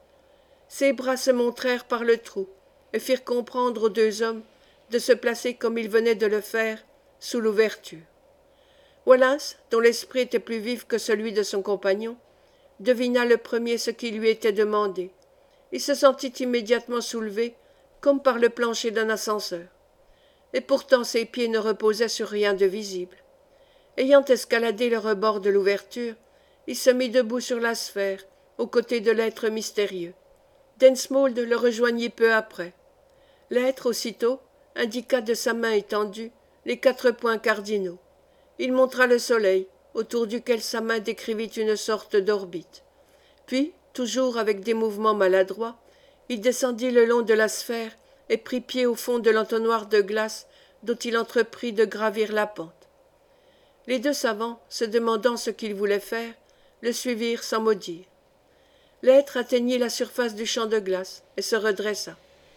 Ses bras se montrèrent par le trou et firent comprendre aux deux hommes de se placer comme ils venaient de le faire, sous l'ouverture. Wallace, dont l'esprit était plus vif que celui de son compagnon, devina le premier ce qui lui était demandé. Il se sentit immédiatement soulevé, comme par le plancher d'un ascenseur. Et pourtant ses pieds ne reposaient sur rien de visible. Ayant escaladé le rebord de l'ouverture, il se mit debout sur la sphère, aux côtés de l'être mystérieux. Densmold le rejoignit peu après. L'être, aussitôt, indiqua de sa main étendue les quatre points cardinaux. Il montra le soleil, autour duquel sa main décrivit une sorte d'orbite. Puis, toujours avec des mouvements maladroits, il descendit le long de la sphère et prit pied au fond de l'entonnoir de glace dont il entreprit de gravir la pente. Les deux savants, se demandant ce qu'il voulait faire, le suivirent sans mot dire. L'être atteignit la surface du champ de glace et se redressa.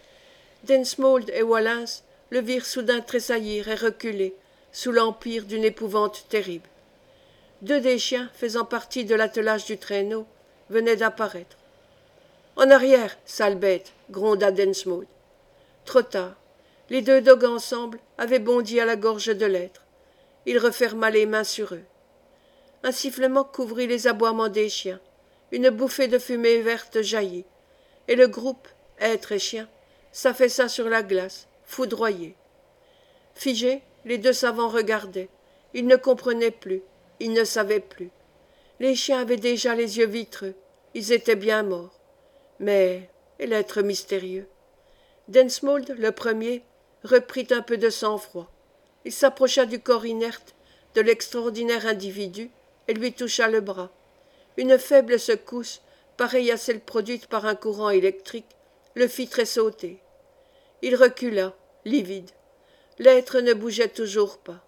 Densmold et Wallace le virent soudain tressaillir et reculer sous l'empire d'une épouvante terrible. Deux des chiens, faisant partie de l'attelage du traîneau, venaient d'apparaître. « En arrière, sale bête !» gronda Densmold. Trop tard. Les deux dogues ensemble avaient bondi à la gorge de l'être. Il referma les mains sur eux. Un sifflement couvrit les aboiements des chiens. Une bouffée de fumée verte jaillit, et le groupe, être et chien, s'affaissa sur la glace, foudroyé. Figés, les deux savants regardaient. Ils ne comprenaient plus, ils ne savaient plus. Les chiens avaient déjà les yeux vitreux, ils étaient bien morts. Mais, et l'être mystérieux? Densmold, le premier, reprit un peu de sang-froid. Il s'approcha du corps inerte de l'extraordinaire individu et lui toucha le bras. Une faible secousse, pareille à celle produite par un courant électrique, le fit tressauter. Il recula, livide. L'être ne bougeait toujours pas.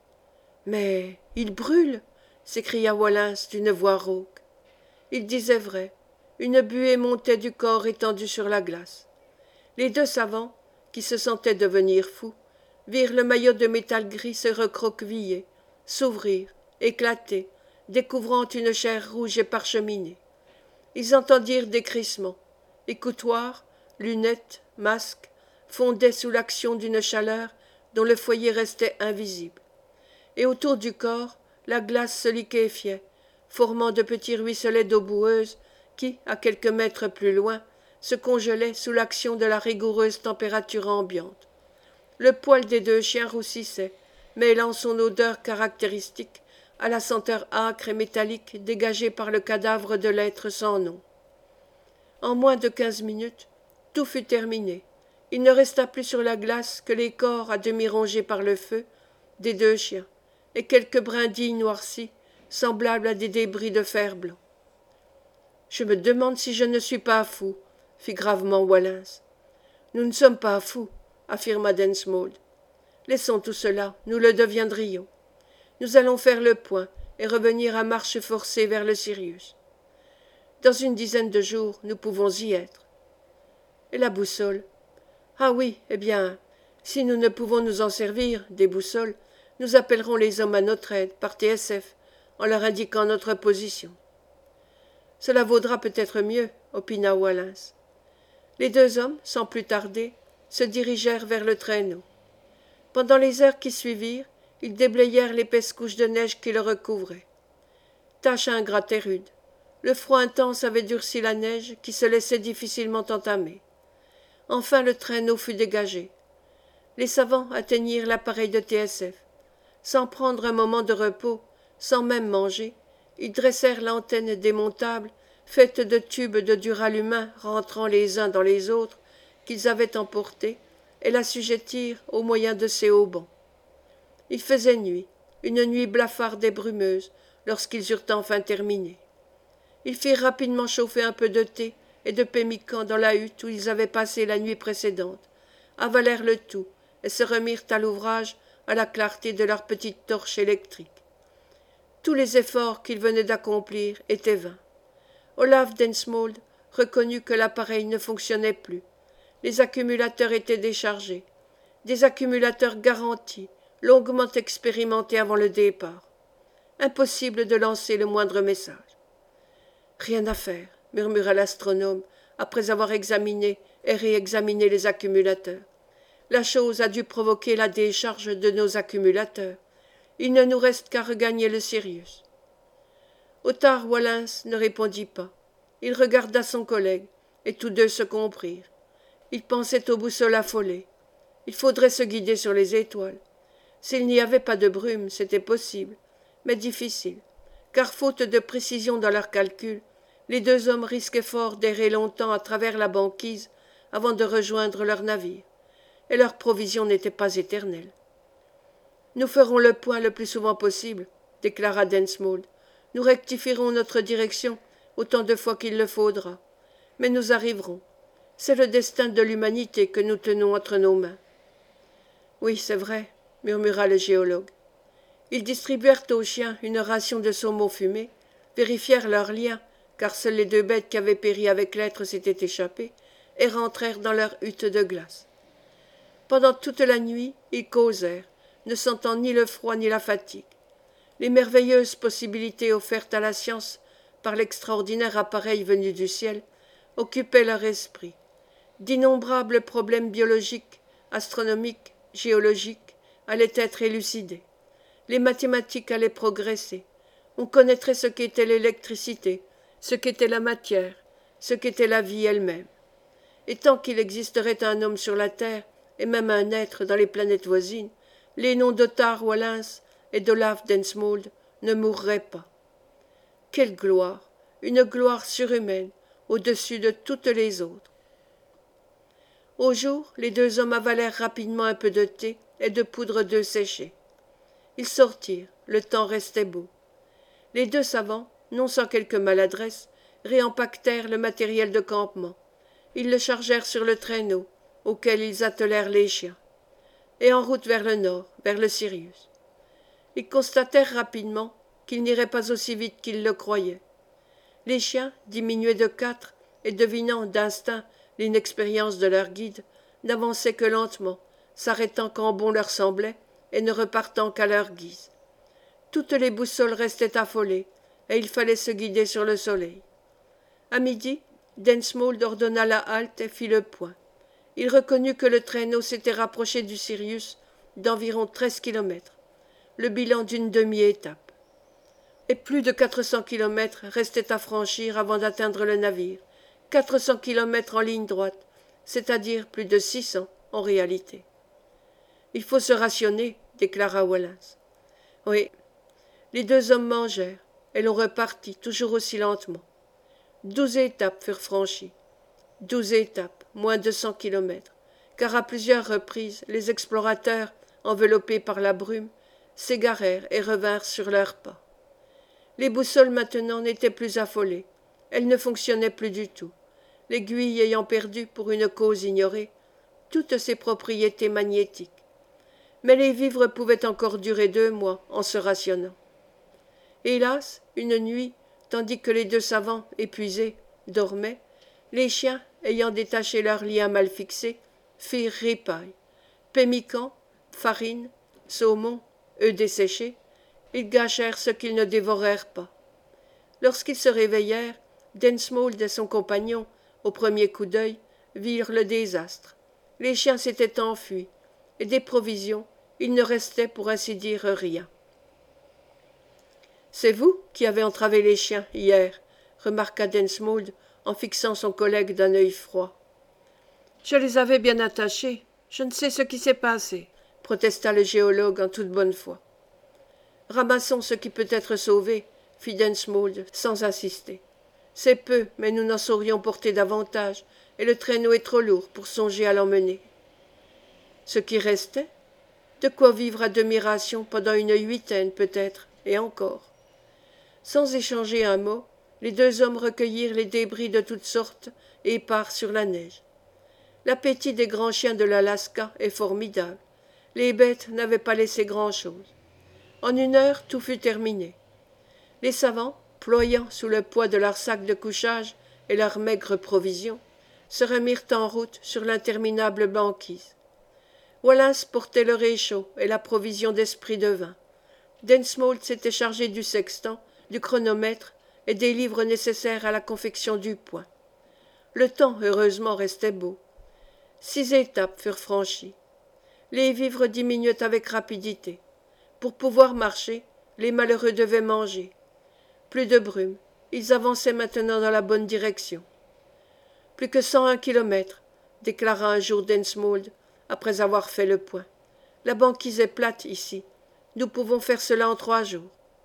« Mais il brûle !» s'écria Wallace d'une voix rauque. Il disait vrai. Une buée montait du corps étendu sur la glace. Les deux savants, qui se sentaient devenir fous, virent le maillot de métal gris se recroqueviller, s'ouvrir, éclater, découvrant une chair rouge et parcheminée. Ils entendirent des crissements. Écoutoirs, lunettes, masques, fondaient sous l'action d'une chaleur dont le foyer restait invisible. Et autour du corps, la glace se liquéfiait, formant de petits ruisselets d'eau boueuse qui, à quelques mètres plus loin, se congelaient sous l'action de la rigoureuse température ambiante. Le poil des deux chiens roussissait, mêlant son odeur caractéristique à la senteur âcre et métallique dégagée par le cadavre de l'être sans nom. En moins de quinze minutes, tout fut terminé. Il ne resta plus sur la glace que les corps à demi rongés par le feu des deux chiens, et quelques brindilles noircies, semblables à des débris de fer blanc. « Je me demande si je ne suis pas fou, » fit gravement Wallace. « Nous ne sommes pas fous, » affirma Densmold. « Laissons tout cela, nous le deviendrions. Nous allons faire le point et revenir à marche forcée vers le Sirius. Dans une dizaine de jours, nous pouvons y être. Et la boussole? Ah oui, eh bien, si nous ne pouvons nous en servir, des boussoles, nous appellerons les hommes à notre aide, par T S F, en leur indiquant notre position. Cela vaudra peut-être mieux, opina Wallace. Les deux hommes, sans plus tarder, se dirigèrent vers le traîneau. Pendant les heures qui suivirent, ils déblayèrent l'épaisse couche de neige qui le recouvrait. Tâche ingrate et rude. Le froid intense avait durci la neige qui se laissait difficilement entamer. Enfin le traîneau fut dégagé. Les savants atteignirent l'appareil de T S F. Sans prendre un moment de repos, sans même manger, ils dressèrent l'antenne démontable, faite de tubes de duralumin rentrant les uns dans les autres, qu'ils avaient emportés, et l'assujettirent au moyen de ces haubans. Il faisait nuit, une nuit blafarde et brumeuse, lorsqu'ils eurent enfin terminé. Ils firent rapidement chauffer un peu de thé et de pemmican dans la hutte où ils avaient passé la nuit précédente, avalèrent le tout et se remirent à l'ouvrage à la clarté de leur petite torche électrique. Tous les efforts qu'ils venaient d'accomplir étaient vains. Olaf Densmold reconnut que l'appareil ne fonctionnait plus. Les accumulateurs étaient déchargés. des accumulateurs garantis, longuement expérimentés avant le départ. Impossible de lancer le moindre message. Rien à faire, murmura l'astronome, après avoir examiné et réexaminé les accumulateurs. La chose a dû provoquer la décharge de nos accumulateurs. Il ne nous reste qu'à regagner le Sirius. Ottar Wallens ne répondit pas. Il regarda son collègue, et tous deux se comprirent. Ils pensaient aux boussoles affolées. Il faudrait se guider sur les étoiles. S'il n'y avait pas de brume, c'était possible, mais difficile, car faute de précision dans leurs calculs, les deux hommes risquaient fort d'errer longtemps à travers la banquise avant de rejoindre leur navire, et leurs provisions n'étaient pas éternelles. « Nous ferons le point le plus souvent possible, » déclara Densmold. « Nous rectifierons notre direction autant de fois qu'il le faudra, mais nous arriverons. C'est le destin de l'humanité que nous tenons entre nos mains. »« Oui, c'est vrai, » murmura le géologue. Ils distribuèrent aux chiens une ration de saumon fumé, vérifièrent leurs liens, car seules les deux bêtes qui avaient péri avec l'être s'étaient échappées, et rentrèrent dans leur hutte de glace. Pendant toute la nuit, ils causèrent, ne sentant ni le froid ni la fatigue. Les merveilleuses possibilités offertes à la science par l'extraordinaire appareil venu du ciel occupaient leur esprit. D'innombrables problèmes biologiques, astronomiques, géologiques allaient être élucidés. Les mathématiques allaient progresser. On connaîtrait ce qu'était l'électricité, ce qu'était la matière, ce qu'était la vie elle-même. Et tant qu'il existerait un homme sur la Terre, et même un être dans les planètes voisines, les noms d'Ottar Wallens et d'Olaf Densmold ne mourraient pas. Quelle gloire, une gloire surhumaine, au-dessus de toutes les autres. Au jour, les deux hommes avalèrent rapidement un peu de thé et de poudre d'œuf séchée. Ils sortirent, le temps restait beau. Les deux savants, non sans quelque maladresse, réempactèrent le matériel de campement. Ils le chargèrent sur le traîneau, auquel ils attelèrent les chiens, et en route vers le nord, vers le Sirius. Ils constatèrent rapidement qu'ils n'iraient pas aussi vite qu'ils le croyaient. Les chiens, diminués de quatre, et devinant d'instinct l'inexpérience de leur guide, n'avançaient que lentement, s'arrêtant quand bon leur semblait, et ne repartant qu'à leur guise. Toutes les boussoles restaient affolées, et il fallait se guider sur le soleil. À midi, Densmold ordonna la halte et fit le point. Il reconnut que le traîneau s'était rapproché du Sirius d'environ treize kilomètres, le bilan d'une demi-étape. Et plus de quatre cents kilomètres restaient à franchir avant d'atteindre le navire, quatre cents kilomètres en ligne droite, c'est-à-dire plus de six cents en réalité. « Il faut se rationner, » déclara Wallens. Oui. Les deux hommes mangèrent, et l'on repartit toujours aussi lentement. Douze étapes furent franchies. Douze étapes, moins de cent kilomètres, car à plusieurs reprises les explorateurs, enveloppés par la brume, s'égarèrent et revinrent sur leurs pas. Les boussoles maintenant n'étaient plus affolées, elles ne fonctionnaient plus du tout, l'aiguille ayant perdu, pour une cause ignorée, toutes ses propriétés magnétiques. Mais les vivres pouvaient encore durer deux mois en se rationnant. Hélas, une nuit, tandis que les deux savants, épuisés, dormaient, les chiens, ayant détaché leurs liens mal fixés, firent ripaille. Pemmican, farine, saumon, œufs desséchés, ils gâchèrent ce qu'ils ne dévorèrent pas. Lorsqu'ils se réveillèrent, Densmold et son compagnon, au premier coup d'œil, virent le désastre. Les chiens s'étaient enfuis, et des provisions, il ne restait pour ainsi dire rien. « C'est vous qui avez entravé les chiens hier, » remarqua Densmold en fixant son collègue d'un œil froid. « Je les avais bien attachés. Je ne sais ce qui s'est passé, » protesta le géologue en toute bonne foi. « Ramassons ce qui peut être sauvé, » fit Densmold sans insister. « C'est peu, mais nous n'en saurions porter davantage, et le traîneau est trop lourd pour songer à l'emmener. » Ce qui restait? De quoi vivre à demi-ration pendant une huitaine peut-être, et encore. Sans échanger un mot, les deux hommes recueillirent les débris de toutes sortes et épars sur la neige. L'appétit des grands chiens de l'Alaska est formidable. Les bêtes n'avaient pas laissé grand-chose. En une heure, tout fut terminé. Les savants, ployant sous le poids de leurs sacs de couchage et leurs maigres provisions, se remirent en route sur l'interminable banquise. Wallace portait le réchaud et la provision d'esprit de vin. Densmold s'était chargé du sextant, du chronomètre et des livres nécessaires à la confection du point. Le temps, heureusement, restait beau. Six étapes furent franchies. Les vivres diminuaient avec rapidité. Pour pouvoir marcher, les malheureux devaient manger. Plus de brume, ils avançaient maintenant dans la bonne direction. Plus que cent un kilomètres, déclara un jour Densmold, après avoir fait le point. La banquise est plate ici. Nous pouvons faire cela en trois jours.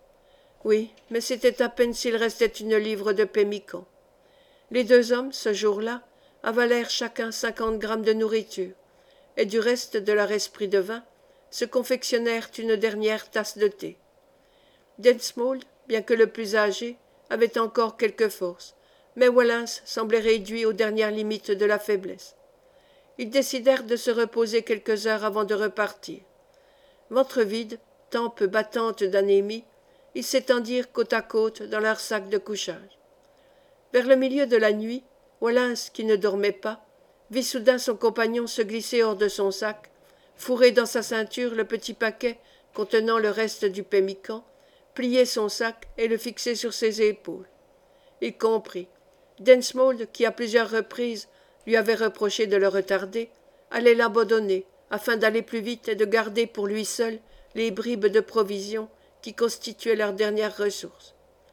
Oui, mais c'était à peine s'il restait une livre de pemmican. Les deux hommes, ce jour-là, avalèrent chacun cinquante grammes de nourriture, et du reste de leur esprit de vin, se confectionnèrent une dernière tasse de thé. Densmold, bien que le plus âgé, avait encore quelque force, mais Wallace semblait réduit aux dernières limites de la faiblesse. Ils décidèrent de se reposer quelques heures avant de repartir. Ventre vide, tempes battantes d'anémie, ils s'étendirent côte à côte dans leur sac de couchage. Vers le milieu de la nuit, Wallace, qui ne dormait pas, vit soudain son compagnon se glisser hors de son sac, fourrer dans sa ceinture le petit paquet contenant le reste du pemmican, plier son sac et le fixer sur ses épaules. Il comprit. Densmold, qui à plusieurs reprises lui avait reproché de le retarder, allait l'abandonner afin d'aller plus vite et de garder pour lui seul les bribes de provisions qui constituaient leur dernière ressource.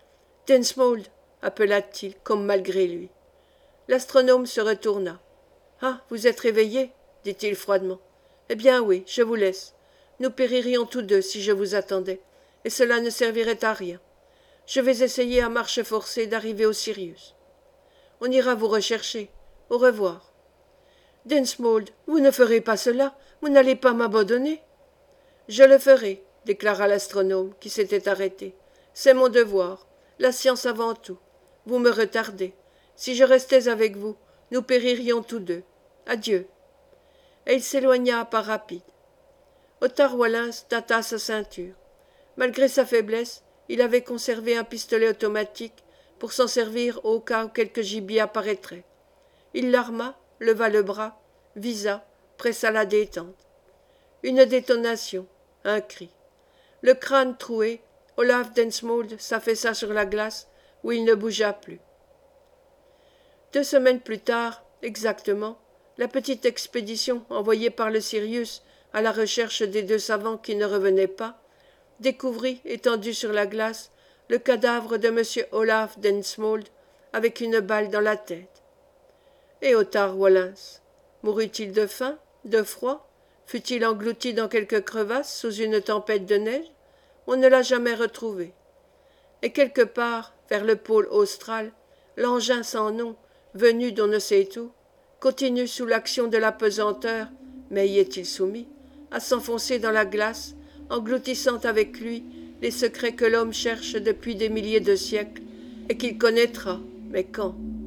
« Densmold !» appela-t-il, comme malgré lui. L'astronome se retourna. « Ah, vous êtes réveillé ?» dit-il froidement. « Eh bien oui, je vous laisse. Nous péririons tous deux si je vous attendais, et cela ne servirait à rien. Je vais essayer à marche forcée d'arriver au Sirius. On ira vous rechercher. Au revoir. »« Densmold, vous ne ferez pas cela, vous n'allez pas m'abandonner. »« Je le ferai, » déclara l'astronome, qui s'était arrêté. « C'est mon devoir, la science avant tout. Vous me retardez. Si je restais avec vous, nous péririons tous deux. Adieu. » Et il s'éloigna à pas rapides. Ottar Wallis tâta sa ceinture. Malgré sa faiblesse, il avait conservé un pistolet automatique pour s'en servir au cas où quelque gibier apparaîtrait. Il l'arma, leva le bras, visa, pressa la détente. Une détonation, un cri. Le crâne troué, Olaf Densmold s'affaissa sur la glace où il ne bougea plus. Deux semaines plus tard, exactement, la petite expédition envoyée par le Sirius à la recherche des deux savants qui ne revenaient pas découvrit, étendu sur la glace, le cadavre de M. Olaf Densmold avec une balle dans la tête. Et Ottar Wallis mourut-il de faim, de froid? Fut-il englouti dans quelque crevasse sous une tempête de neige? On ne l'a jamais retrouvé. Et quelque part, vers le pôle austral, l'engin sans nom, venu d'on ne sait où, continue sous l'action de la pesanteur, mais y est-il soumis, à s'enfoncer dans la glace, engloutissant avec lui les secrets que l'homme cherche depuis des milliers de siècles, et qu'il connaîtra, mais quand?